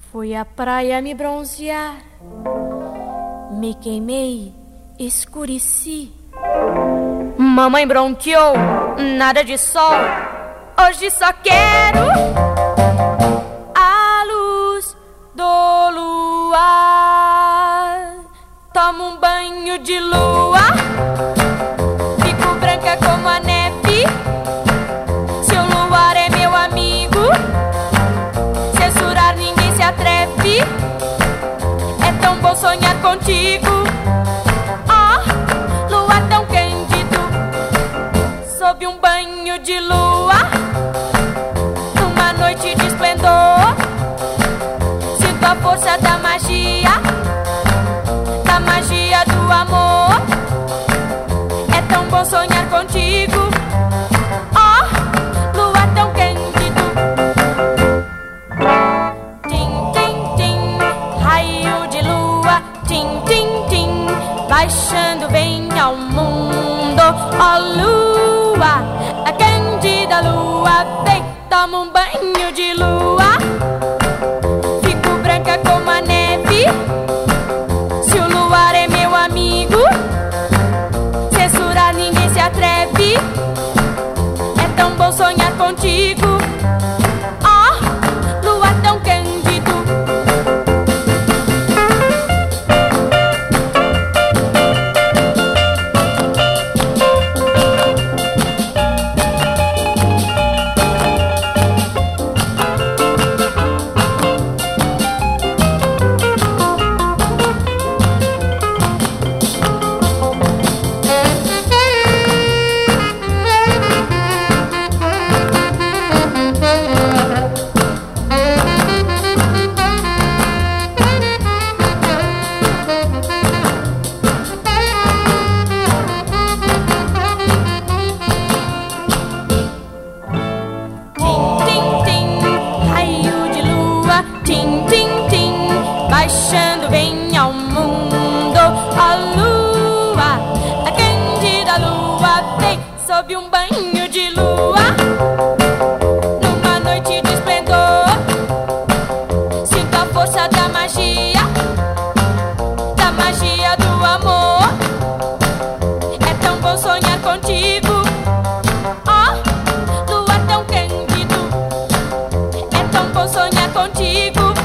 Fui à praia me bronzear, me queimei, escureci. Mamãe bronqueou, nada de sol. Hoje só quero a luz do luar. Tomo um banho de lua, fico branca como a neve. Se o luar é meu amigo, censurar ninguém se atreve. É tão bom sonhar contigo. Oh, luar tão cândido, sob um banho de lua, numa noite de esplendor. Sinto a força da magia do amor. É tão bom sonhar contigo. Oh, luar tão cândido. Tim, tim, tim, raio de lua. Tim, tim, tim, baixando vem ao mundo. Oh, lua, a cândida lua vem. Tomo um banho de lua, fico branca como a neve. Se o luar é meu amigo, censurar ninguém se atreve. É tão bom sonhar contigo. Oh, luar tão cândido. Baixando vem ao mundo. A lua, a cândida lua vem, sob um banho de lua, numa noite de esplendor. Sinto a força da magia do amor. É tão bom sonhar contigo. Oh, luar tão cândido. É tão bom sonhar contigo.